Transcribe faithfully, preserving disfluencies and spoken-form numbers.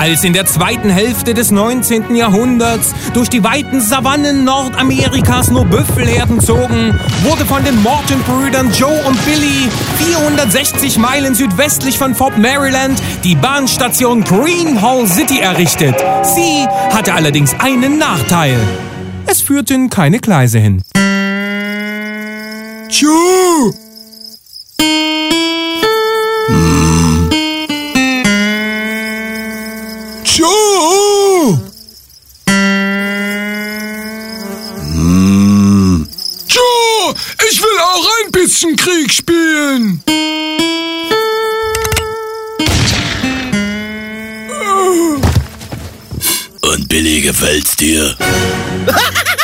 Als in der zweiten Hälfte des neunzehnten Jahrhunderts durch die weiten Savannen Nordamerikas nur Büffelherden zogen, wurde von den Morton-Brüdern Joe und Billy vierhundertsechzig Meilen südwestlich von Fort Maryland die Bahnstation Green Hall City errichtet. Sie hatte allerdings einen Nachteil. Es führten keine Gleise hin. Joe! Hm. Joe! Hm. Joe! Ich will auch ein bisschen Krieg spielen! Und Billy, gefällt's dir?